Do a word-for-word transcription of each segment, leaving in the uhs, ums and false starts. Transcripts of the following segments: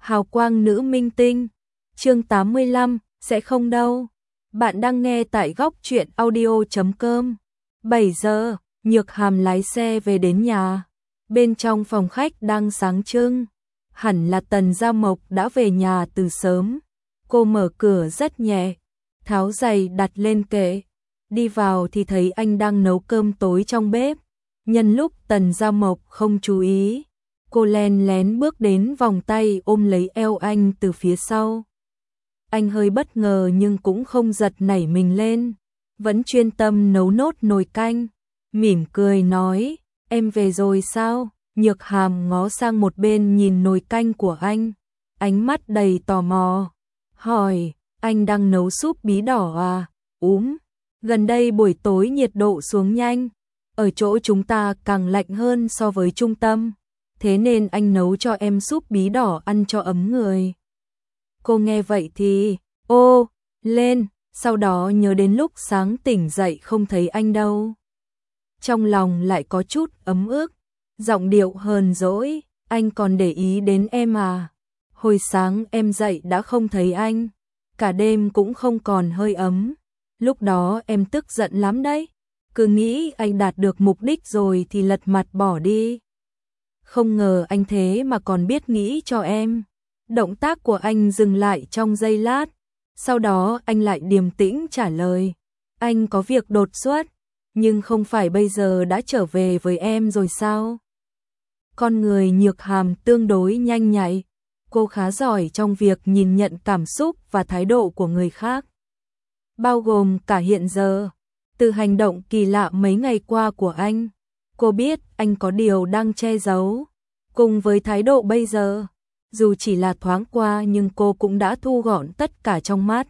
Hào quang nữ minh tinh, chương tám mươi lăm, sẽ không đâu. Bạn đang nghe tại góc truyện audio chấm com. bảy giờ, Nhược Hàm lái xe về đến nhà. Bên trong phòng khách đang sáng trưng. Hẳn là Tần Gia Mộc đã về nhà từ sớm. Cô mở cửa rất nhẹ, tháo giày đặt lên kệ. Đi vào thì thấy anh đang nấu cơm tối trong bếp. Nhân lúc Tần Gia Mộc không chú ý, cô len lén bước đến vòng tay ôm lấy eo anh từ phía sau. Anh hơi bất ngờ nhưng cũng không giật nảy mình lên, vẫn chuyên tâm nấu nốt nồi canh, mỉm cười nói, em về rồi sao? Nhược Hàm ngó sang một bên nhìn nồi canh của anh, ánh mắt đầy tò mò, hỏi, anh đang nấu súp bí đỏ à? Úm, gần đây buổi tối nhiệt độ xuống nhanh, ở chỗ chúng ta càng lạnh hơn so với trung tâm, thế nên anh nấu cho em súp bí đỏ ăn cho ấm người. Cô nghe vậy thì, ô, lên, sau đó nhớ đến lúc sáng tỉnh dậy không thấy anh đâu. Trong lòng lại có chút ấm ức, giọng điệu hờn dỗi, anh còn để ý đến em à? Hồi sáng em dậy đã không thấy anh, cả đêm cũng không còn hơi ấm, lúc đó em tức giận lắm đấy, cứ nghĩ anh đạt được mục đích rồi thì lật mặt bỏ đi. Không ngờ anh thế mà còn biết nghĩ cho em. Động tác của anh dừng lại trong giây lát, sau đó anh lại điềm tĩnh trả lời, anh có việc đột xuất, nhưng không phải bây giờ đã trở về với em rồi sao? Con người Nhược Hàm tương đối nhanh nhạy, cô khá giỏi trong việc nhìn nhận cảm xúc và thái độ của người khác, bao gồm cả hiện giờ. Từ hành động kỳ lạ mấy ngày qua của anh, cô biết anh có điều đang che giấu, cùng với thái độ bây giờ. Dù chỉ là thoáng qua nhưng cô cũng đã thu gọn tất cả trong mắt.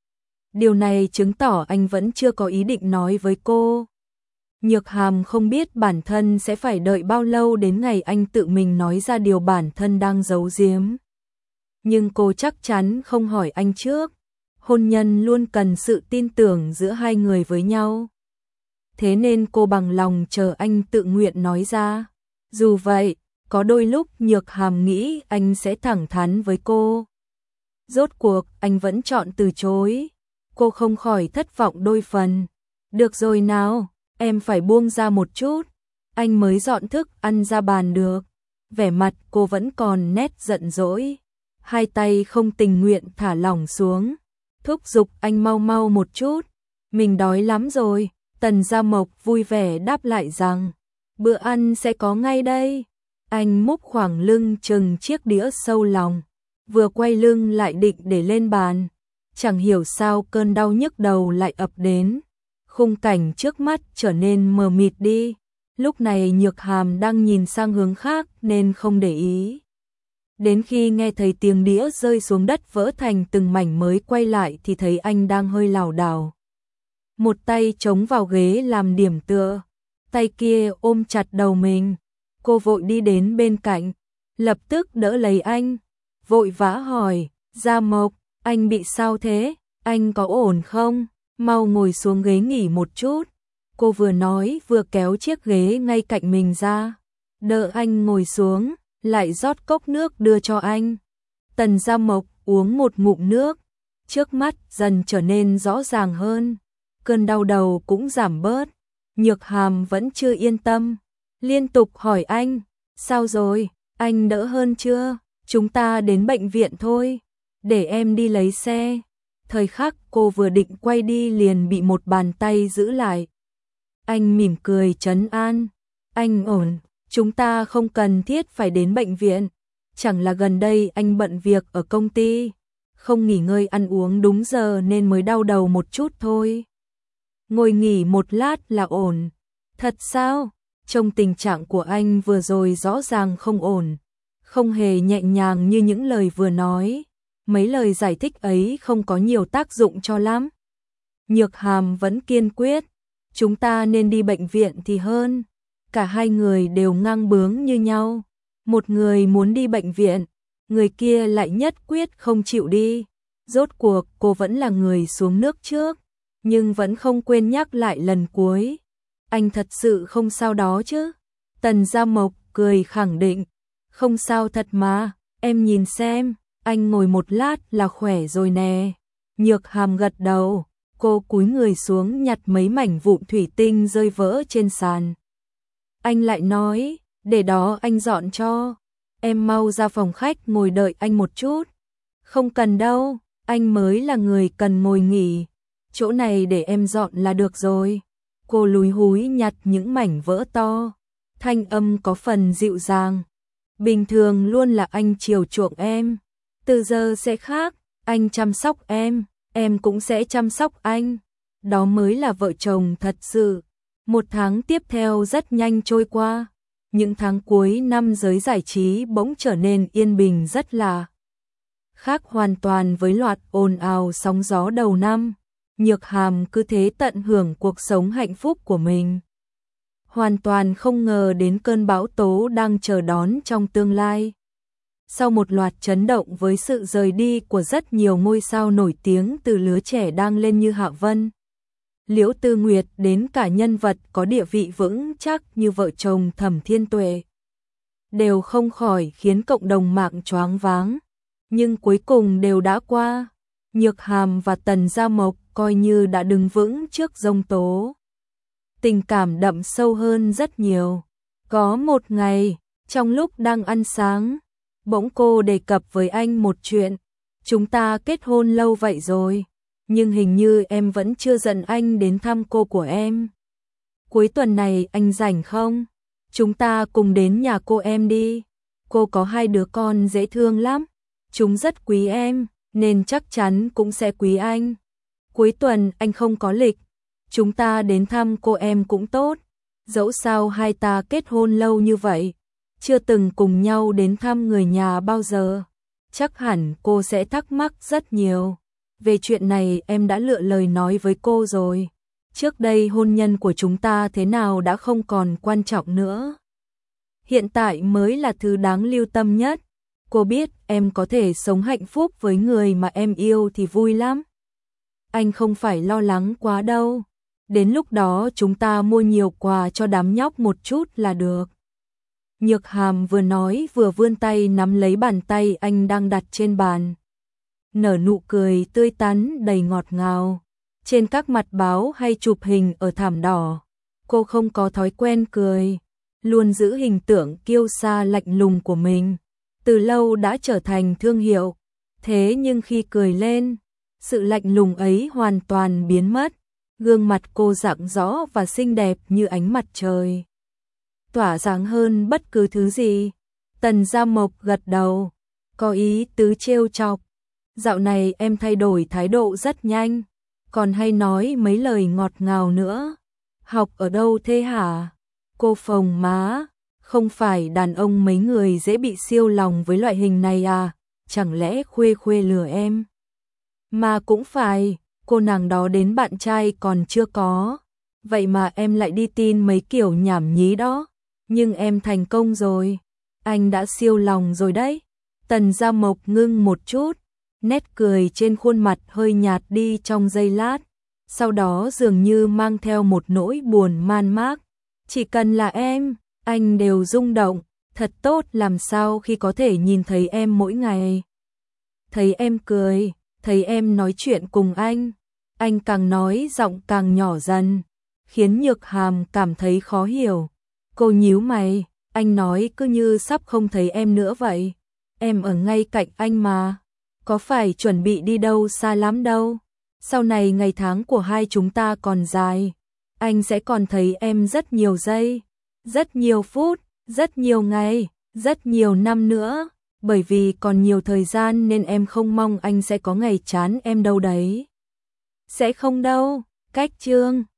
Điều này chứng tỏ anh vẫn chưa có ý định nói với cô. Nhược Hàm không biết bản thân sẽ phải đợi bao lâu đến ngày anh tự mình nói ra điều bản thân đang giấu giếm. Nhưng cô chắc chắn không hỏi anh trước. Hôn nhân luôn cần sự tin tưởng giữa hai người với nhau. Thế nên cô bằng lòng chờ anh tự nguyện nói ra. Dù vậy, có đôi lúc Nhược Hàm nghĩ anh sẽ thẳng thắn với cô. Rốt cuộc anh vẫn chọn từ chối. Cô không khỏi thất vọng đôi phần. Được rồi nào, em phải buông ra một chút. Anh mới dọn thức ăn ra bàn được. Vẻ mặt cô vẫn còn nét giận dỗi. Hai tay không tình nguyện thả lỏng xuống. Thúc giục anh mau mau một chút. Mình đói lắm rồi. Tần Gia Mộc vui vẻ đáp lại rằng, bữa ăn sẽ có ngay đây. Anh múc khoảng lưng chừng chiếc đĩa sâu lòng, vừa quay lưng lại định để lên bàn. Chẳng hiểu sao cơn đau nhức đầu lại ập đến. Khung cảnh trước mắt trở nên mờ mịt đi. Lúc này Nhược Hàm đang nhìn sang hướng khác nên không để ý. Đến khi nghe thấy tiếng đĩa rơi xuống đất vỡ thành từng mảnh mới quay lại thì thấy anh đang hơi lảo đảo. Một tay chống vào ghế làm điểm tựa, tay kia ôm chặt đầu mình. Cô vội đi đến bên cạnh, lập tức đỡ lấy anh, vội vã hỏi, Gia Mộc, anh bị sao thế? Anh có ổn không? Mau ngồi xuống ghế nghỉ một chút. Cô vừa nói vừa kéo chiếc ghế ngay cạnh mình ra, đỡ anh ngồi xuống, lại rót cốc nước đưa cho anh. Tần Gia Mộc uống một ngụm nước, trước mắt dần trở nên rõ ràng hơn, cơn đau đầu cũng giảm bớt. Nhược Hàm vẫn chưa yên tâm, liên tục hỏi anh, sao rồi, anh đỡ hơn chưa? Chúng ta đến bệnh viện thôi, để em đi lấy xe. Thời khắc cô vừa định quay đi liền bị một bàn tay giữ lại. Anh mỉm cười trấn an, anh ổn, chúng ta không cần thiết phải đến bệnh viện. Chẳng là gần đây anh bận việc ở công ty, không nghỉ ngơi ăn uống đúng giờ nên mới đau đầu một chút thôi. Ngồi nghỉ một lát là ổn. Thật sao? Trong tình trạng của anh vừa rồi rõ ràng không ổn, không hề nhẹ nhàng như những lời vừa nói. Mấy lời giải thích ấy không có nhiều tác dụng cho lắm. Nhược Hàm vẫn kiên quyết, chúng ta nên đi bệnh viện thì hơn. Cả hai người đều ngang bướng như nhau. Một người muốn đi bệnh viện, người kia lại nhất quyết không chịu đi. Rốt cuộc cô vẫn là người xuống nước trước, nhưng vẫn không quên nhắc lại lần cuối. Anh thật sự không sao đó chứ? Tần Gia Mộc cười khẳng định, không sao thật mà, em nhìn xem, Anh ngồi một lát là khỏe rồi nè. Nhược Hàm gật đầu, cô cúi người xuống nhặt mấy mảnh vụn thủy tinh rơi vỡ trên sàn. Anh lại nói, để đó anh dọn cho. Em mau ra phòng khách ngồi đợi anh một chút. Không cần đâu, anh mới là người cần ngồi nghỉ. Chỗ này để em dọn là được rồi. Cô lúi húi nhặt những mảnh vỡ to. Thanh âm có phần dịu dàng. Bình thường luôn là anh chiều chuộng em. Từ giờ sẽ khác, anh chăm sóc em, em cũng sẽ chăm sóc anh. Đó mới là vợ chồng thật sự. Một tháng tiếp theo rất nhanh trôi qua. Những tháng cuối năm giới giải trí bỗng trở nên yên bình rất là khác hoàn toàn với loạt ồn ào sóng gió đầu năm. Nhược Hàm cứ thế tận hưởng cuộc sống hạnh phúc của mình. Hoàn toàn không ngờ đến cơn bão tố đang chờ đón trong tương lai. Sau một loạt chấn động với sự rời đi của rất nhiều ngôi sao nổi tiếng từ lứa trẻ đang lên như Hạ Vân, Liễu Tư Nguyệt đến cả nhân vật có địa vị vững chắc như vợ chồng Thẩm Thiên Tuệ, đều không khỏi khiến cộng đồng mạng choáng váng. Nhưng cuối cùng đều đã qua. Nhược Hàm và Tần Gia Mộc coi như đã đứng vững trước giông tố. Tình cảm đậm sâu hơn rất nhiều. Có một ngày, trong lúc đang ăn sáng, bỗng cô đề cập với anh một chuyện. Chúng ta kết hôn lâu vậy rồi, nhưng hình như em vẫn chưa dẫn anh đến thăm cô của em. Cuối tuần này anh rảnh không? Chúng ta cùng đến nhà cô em đi. Cô có hai đứa con dễ thương lắm. Chúng rất quý em, nên chắc chắn cũng sẽ quý anh. Cuối tuần anh không có lịch, chúng ta đến thăm cô em cũng tốt. Dẫu sao hai ta kết hôn lâu như vậy, chưa từng cùng nhau đến thăm người nhà bao giờ. Chắc hẳn cô sẽ thắc mắc rất nhiều. Về chuyện này em đã lựa lời nói với cô rồi. Trước đây hôn nhân của chúng ta thế nào đã không còn quan trọng nữa. Hiện tại mới là thứ đáng lưu tâm nhất. Cô biết em có thể sống hạnh phúc với người mà em yêu thì vui lắm. Anh không phải lo lắng quá đâu. Đến lúc đó chúng ta mua nhiều quà cho đám nhóc một chút là được. Nhược Hàm vừa nói vừa vươn tay nắm lấy bàn tay anh đang đặt trên bàn. Nở nụ cười tươi tắn đầy ngọt ngào. Trên các mặt báo hay chụp hình ở thảm đỏ, cô không có thói quen cười, luôn giữ hình tượng kiêu sa lạnh lùng của mình. Từ lâu đã trở thành thương hiệu. Thế nhưng khi cười lên, sự lạnh lùng ấy hoàn toàn biến mất. Gương mặt cô rạng rõ và xinh đẹp như ánh mặt trời, tỏa sáng hơn bất cứ thứ gì. Tần Gia Mộc gật đầu, có ý tứ trêu chọc. Dạo này em thay đổi thái độ rất nhanh, còn hay nói mấy lời ngọt ngào nữa. Học ở đâu thế hả? Cô phồng má, không phải đàn ông mấy người dễ bị siêu lòng với loại hình này à? Chẳng lẽ Khuê Khuê lừa em? Mà cũng phải, cô nàng đó đến bạn trai còn chưa có. Vậy mà em lại đi tin mấy kiểu nhảm nhí đó. Nhưng em thành công rồi. Anh đã siêu lòng rồi đấy. Tần Gia Mộc ngưng một chút, nét cười trên khuôn mặt hơi nhạt đi trong giây lát. Sau đó dường như mang theo một nỗi buồn man mác. Chỉ cần là em, anh đều rung động. Thật tốt làm sao khi có thể nhìn thấy em mỗi ngày. Thấy em cười, thấy em nói chuyện cùng anh. Anh càng nói giọng càng nhỏ dần, khiến Nhược Hàm cảm thấy khó hiểu. Cô nhíu mày, anh nói cứ như sắp không thấy em nữa vậy. Em ở ngay cạnh anh mà, có phải chuẩn bị đi đâu xa lắm đâu. Sau này ngày tháng của hai chúng ta còn dài, anh sẽ còn thấy em rất nhiều giây, rất nhiều phút, rất nhiều ngày, rất nhiều năm nữa. Bởi vì còn nhiều thời gian nên em không mong anh sẽ có ngày chán em đâu đấy. Sẽ không đâu, cách chương.